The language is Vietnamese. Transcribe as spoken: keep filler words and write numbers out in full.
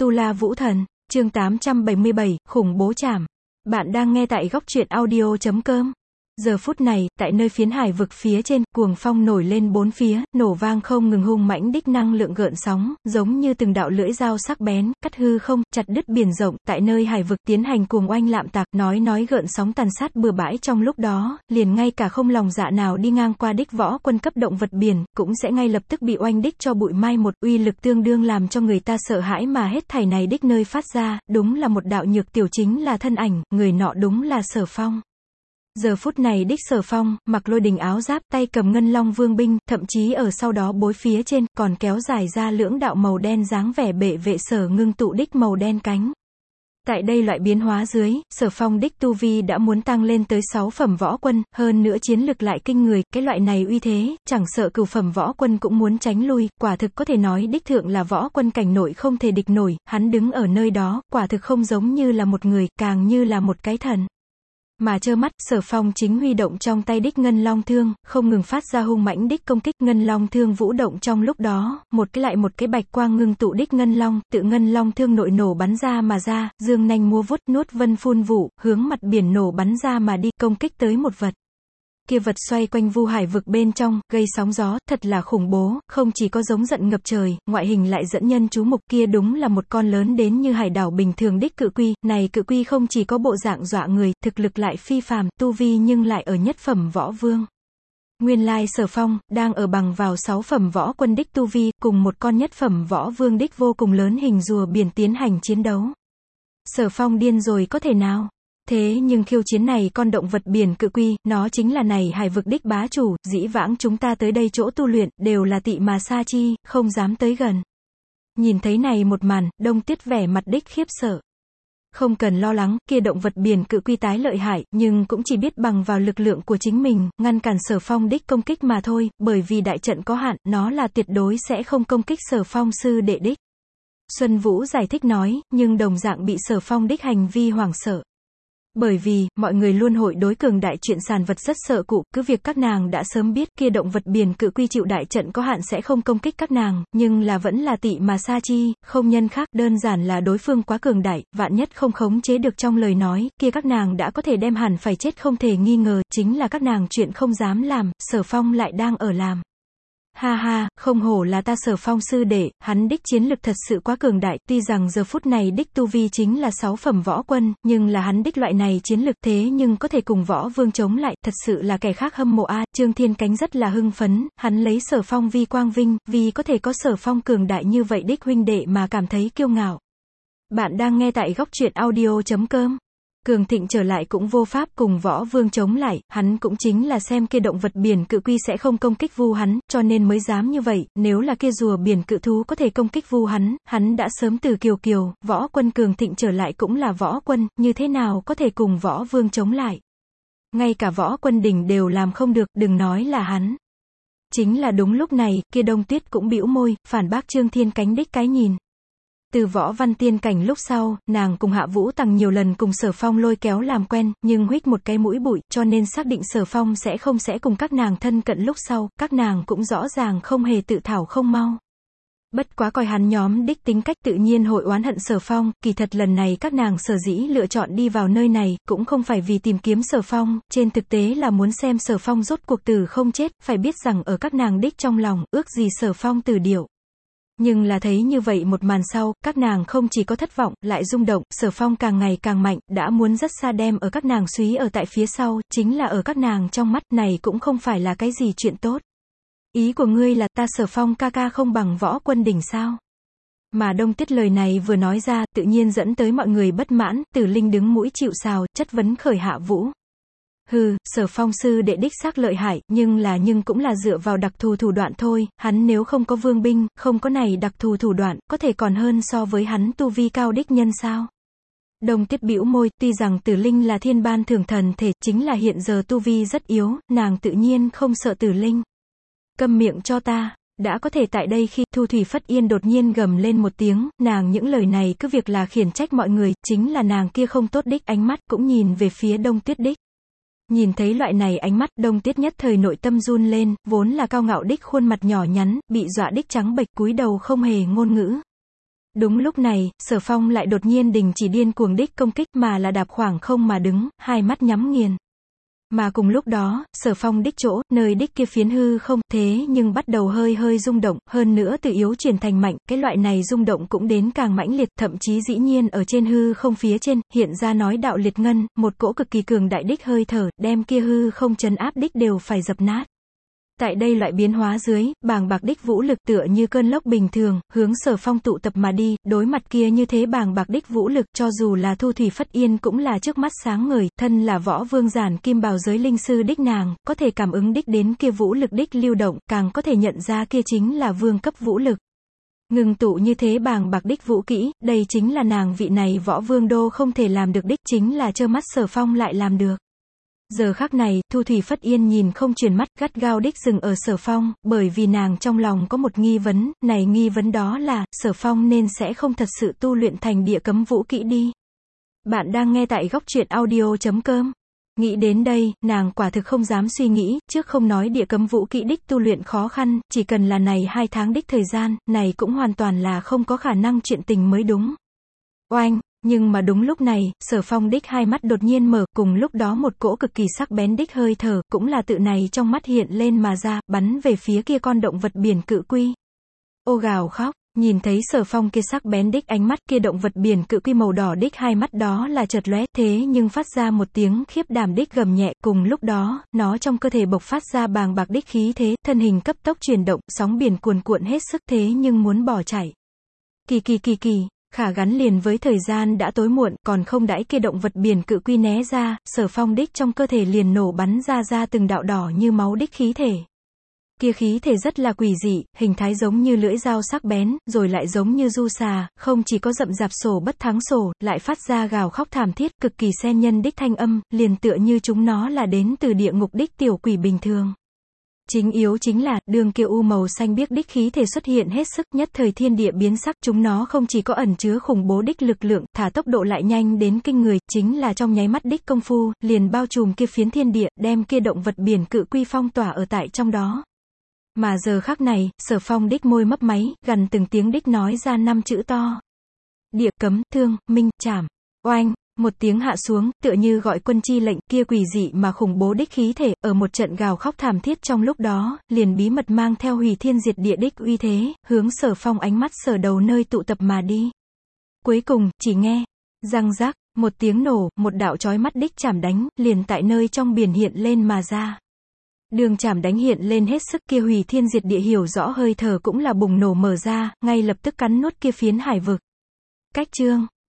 Tu La Vũ Thần, chương tám trăm bảy mươi bảy, khủng bố trảm. Bạn đang nghe tại góc truyện audio chấm com. Giờ phút này, tại nơi phiến hải vực phía trên, cuồng phong nổi lên bốn phía, nổ vang không ngừng hung mãnh đích năng lượng gợn sóng, giống như từng đạo lưỡi dao sắc bén, cắt hư không, chặt đứt biển rộng, tại nơi hải vực tiến hành cuồng oanh lạm tạc, nói nói gợn sóng tàn sát bừa bãi trong lúc đó, liền ngay cả không lòng dạ nào đi ngang qua đích võ quân cấp động vật biển, cũng sẽ ngay lập tức bị oanh đích cho bụi mai một, uy lực tương đương làm cho người ta sợ hãi mà hết thảy này đích nơi phát ra, đúng là một đạo nhược tiểu chính là thân ảnh, người nọ đúng là Sở Phong. Giờ phút này đích Sở Phong, mặc lôi đình áo giáp, tay cầm ngân long vương binh, thậm chí ở sau đó bối phía trên, còn kéo dài ra lưỡng đạo màu đen dáng vẻ bệ vệ sở ngưng tụ đích màu đen cánh. Tại đây loại biến hóa dưới, Sở Phong đích tu vi đã muốn tăng lên tới sáu phẩm võ quân, hơn nữa chiến lực lại kinh người, cái loại này uy thế, chẳng sợ cửu phẩm võ quân cũng muốn tránh lui, quả thực có thể nói đích thượng là võ quân cảnh nội không thể địch nổi, hắn đứng ở nơi đó, quả thực không giống như là một người, càng như là một cái thần. Mà trơ mắt, Sở Phong chính huy động trong tay đích ngân long thương, không ngừng phát ra hung mãnh đích công kích, ngân long thương vũ động trong lúc đó, một cái lại một cái bạch quang ngưng tụ đích ngân long, tự ngân long thương nội nổ bắn ra mà ra, dương nanh múa vuốt, nuốt vân phun vụ, hướng mặt biển nổ bắn ra mà đi, công kích tới một vật. Kia vật xoay quanh vu hải vực bên trong, gây sóng gió, thật là khủng bố, không chỉ có giống giận ngập trời, ngoại hình lại dẫn nhân chú mục, kia đúng là một con lớn đến như hải đảo bình thường đích cự quy, này cự quy không chỉ có bộ dạng dọa người, thực lực lại phi phàm, tu vi nhưng lại ở nhất phẩm võ vương. Nguyên lai Sở Phong, đang ở bằng vào sáu phẩm võ quân đích tu vi, cùng một con nhất phẩm võ vương đích vô cùng lớn hình rùa biển tiến hành chiến đấu. Sở Phong điên rồi có thể nào? Thế nhưng khiêu chiến này con động vật biển cự quy, nó chính là này hải vực đích bá chủ, dĩ vãng chúng ta tới đây chỗ tu luyện, đều là tị mà xa chi, không dám tới gần. Nhìn thấy này một màn, Đông Tuyết vẻ mặt đích khiếp sợ. Không cần lo lắng, kia động vật biển cự quy tái lợi hại, nhưng cũng chỉ biết bằng vào lực lượng của chính mình, ngăn cản Sở Phong đích công kích mà thôi, bởi vì đại trận có hạn, nó là tuyệt đối sẽ không công kích Sở Phong sư đệ đích. Xuân Vũ giải thích nói, nhưng đồng dạng bị Sở Phong đích hành vi hoảng sợ. Bởi vì, mọi người luôn hội đối cường đại chuyện sàn vật rất sợ cụ, cứ việc các nàng đã sớm biết kia động vật biển cự quy chịu đại trận có hạn sẽ không công kích các nàng, nhưng là vẫn là tị mà xa chi, không nhân khác, đơn giản là đối phương quá cường đại, vạn nhất không khống chế được trong lời nói, kia các nàng đã có thể đem hẳn phải chết không thể nghi ngờ, chính là các nàng chuyện không dám làm, Sở Phong lại đang ở làm. Ha ha, không hổ là ta Sở Phong sư đệ, hắn đích chiến lực thật sự quá cường đại, tuy rằng giờ phút này đích tu vi chính là sáu phẩm võ quân, nhưng là hắn đích loại này chiến lực thế nhưng có thể cùng võ vương chống lại, thật sự là kẻ khác hâm mộ a. Trương Thiên Cánh rất là hưng phấn, hắn lấy Sở Phong vi quang vinh, vì có thể có Sở Phong cường đại như vậy đích huynh đệ mà cảm thấy kiêu ngạo. Bạn đang nghe tại góc truyện audio chấm com. Cường Thịnh trở lại cũng vô pháp cùng võ vương chống lại, hắn cũng chính là xem kia động vật biển cự quy sẽ không công kích vu hắn, cho nên mới dám như vậy, nếu là kia rùa biển cự thú có thể công kích vu hắn, hắn đã sớm từ kiều kiều, võ quân Cường Thịnh trở lại cũng là võ quân, như thế nào có thể cùng võ vương chống lại. Ngay cả võ quân đỉnh đều làm không được, đừng nói là hắn. Chính là đúng lúc này, kia Đông Tuyết cũng bĩu môi, phản bác Trương Thiên Cánh đích cái nhìn. Từ võ văn tiên cảnh lúc sau, nàng cùng Hạ Vũ Tằng nhiều lần cùng Sở Phong lôi kéo làm quen, nhưng huých một cái mũi bụi, cho nên xác định Sở Phong sẽ không sẽ cùng các nàng thân cận lúc sau, các nàng cũng rõ ràng không hề tự thảo không mau. Bất quá coi hắn nhóm đích tính cách tự nhiên hội oán hận Sở Phong, kỳ thật lần này các nàng sở dĩ lựa chọn đi vào nơi này, cũng không phải vì tìm kiếm Sở Phong, trên thực tế là muốn xem Sở Phong rốt cuộc tử không chết, phải biết rằng ở các nàng đích trong lòng, ước gì Sở Phong tử điệu. Nhưng là thấy như vậy một màn sau, các nàng không chỉ có thất vọng, lại rung động, Sở Phong càng ngày càng mạnh, đã muốn rất xa đem ở các nàng suý ở tại phía sau, chính là ở các nàng trong mắt này cũng không phải là cái gì chuyện tốt. Ý của ngươi là ta Sở Phong ca ca không bằng võ quân đỉnh sao? Mà Đông Tuyết lời này vừa nói ra, tự nhiên dẫn tới mọi người bất mãn, Tử Linh đứng mũi chịu sào, chất vấn khởi Hạ Vũ. Hừ, Sở Phong sư đệ đích xác lợi hại, nhưng là nhưng cũng là dựa vào đặc thù thủ đoạn thôi, hắn nếu không có vương binh, không có này đặc thù thủ đoạn, có thể còn hơn so với hắn tu vi cao đích nhân sao? Đông Tuyết bĩu môi, tuy rằng Tử Linh là thiên ban thường thần thể, chính là hiện giờ tu vi rất yếu, nàng tự nhiên không sợ Tử Linh. Câm miệng cho ta. Đã có thể tại đây khi Thu Thủy Phất Yên đột nhiên gầm lên một tiếng, nàng những lời này cứ việc là khiển trách mọi người, chính là nàng kia không tốt đích ánh mắt cũng nhìn về phía Đông Tuyết đích. Nhìn thấy loại này ánh mắt, Đông Tuyết nhất thời nội tâm run lên, vốn là cao ngạo đích khuôn mặt nhỏ nhắn, bị dọa đích trắng bệch cúi đầu không hề ngôn ngữ. Đúng lúc này, Sở Phong lại đột nhiên đình chỉ điên cuồng đích công kích mà là đạp khoảng không mà đứng, hai mắt nhắm nghiền. Mà cùng lúc đó, Sở Phong đích chỗ, nơi đích kia phiến hư không, thế nhưng bắt đầu hơi hơi rung động, hơn nữa từ yếu chuyển thành mạnh, cái loại này rung động cũng đến càng mãnh liệt, thậm chí dĩ nhiên ở trên hư không phía trên, hiện ra nói đạo liệt ngân, một cỗ cực kỳ cường đại đích hơi thở, đem kia hư không trấn áp đích đều phải dập nát. Tại đây loại biến hóa dưới, bàng bạc đích vũ lực tựa như cơn lốc bình thường, hướng Sở Phong tụ tập mà đi, đối mặt kia như thế bàng bạc đích vũ lực, cho dù là Thu Thủy Phất Yên cũng là trước mắt sáng ngời, thân là võ vương giản kim bào giới linh sư đích nàng, có thể cảm ứng đích đến kia vũ lực đích lưu động, càng có thể nhận ra kia chính là vương cấp vũ lực. Ngừng tụ như thế bàng bạc đích vũ kỹ, đây chính là nàng vị này võ vương đô không thể làm được đích, chính là trơ mắt Sở Phong lại làm được. Giờ khắc này, Thu Thủy Phất Yên nhìn không chuyển mắt, gắt gao đích dừng ở Sở Phong, bởi vì nàng trong lòng có một nghi vấn, này nghi vấn đó là, Sở Phong nên sẽ không thật sự tu luyện thành địa cấm vũ kỹ đi. Bạn đang nghe tại góc truyện audio chấm com. Nghĩ đến đây, nàng quả thực không dám suy nghĩ, trước không nói địa cấm vũ kỹ đích tu luyện khó khăn, chỉ cần là này hai tháng đích thời gian, này cũng hoàn toàn là không có khả năng chuyện tình mới đúng. Oanh! Nhưng mà đúng lúc này, Sở Phong đích hai mắt đột nhiên mở, cùng lúc đó một cỗ cực kỳ sắc bén đích hơi thở, cũng là tự này trong mắt hiện lên mà ra, bắn về phía kia con động vật biển cự quy. Ô gào khóc, nhìn thấy Sở Phong kia sắc bén đích ánh mắt, kia động vật biển cự quy màu đỏ đích hai mắt đó là chợt lóe, thế nhưng phát ra một tiếng khiếp đảm đích gầm nhẹ, cùng lúc đó, nó trong cơ thể bộc phát ra bàng bạc đích khí thế, thân hình cấp tốc chuyển động, sóng biển cuồn cuộn hết sức thế nhưng muốn bỏ chạy. Kỳ kỳ kỳ kỳ. Khả gắn liền với thời gian đã tối muộn, còn không đãi kia động vật biển cự quy né ra, Sở Phong đích trong cơ thể liền nổ bắn ra ra từng đạo đỏ như máu đích khí thể. Kia khí thể rất là quỷ dị, hình thái giống như lưỡi dao sắc bén, rồi lại giống như du xà, không chỉ có rậm rạp sổ bất thắng sổ, lại phát ra gào khóc thảm thiết, cực kỳ xen nhân đích thanh âm, liền tựa như chúng nó là đến từ địa ngục đích tiểu quỷ bình thường. Chính yếu chính là, đường kia u màu xanh biếc đích khí thể xuất hiện hết sức, nhất thời thiên địa biến sắc, chúng nó không chỉ có ẩn chứa khủng bố đích lực lượng, thả tốc độ lại nhanh đến kinh người, chính là trong nháy mắt đích công phu, liền bao trùm kia phiến thiên địa, đem kia động vật biển cự quy phong tỏa ở tại trong đó. Mà giờ khắc này, Sở Phong đích môi mấp máy, gần từng tiếng đích nói ra năm chữ to. Địa cấm, thương, minh, trảm. Oanh! Một tiếng hạ xuống, tựa như gọi quân chi lệnh, kia quỷ dị mà khủng bố đích khí thể, ở một trận gào khóc thảm thiết trong lúc đó, liền bí mật mang theo hủy thiên diệt địa đích uy thế, hướng Sở Phong ánh mắt sở đầu nơi tụ tập mà đi. Cuối cùng, chỉ nghe, răng rác, một tiếng nổ, một đạo chói mắt đích chảm đánh, liền tại nơi trong biển hiện lên mà ra. Đường chảm đánh hiện lên hết sức, kia hủy thiên diệt địa hiểu rõ hơi thở cũng là bùng nổ mở ra, ngay lập tức cắn nuốt kia phiến hải vực. Cách chương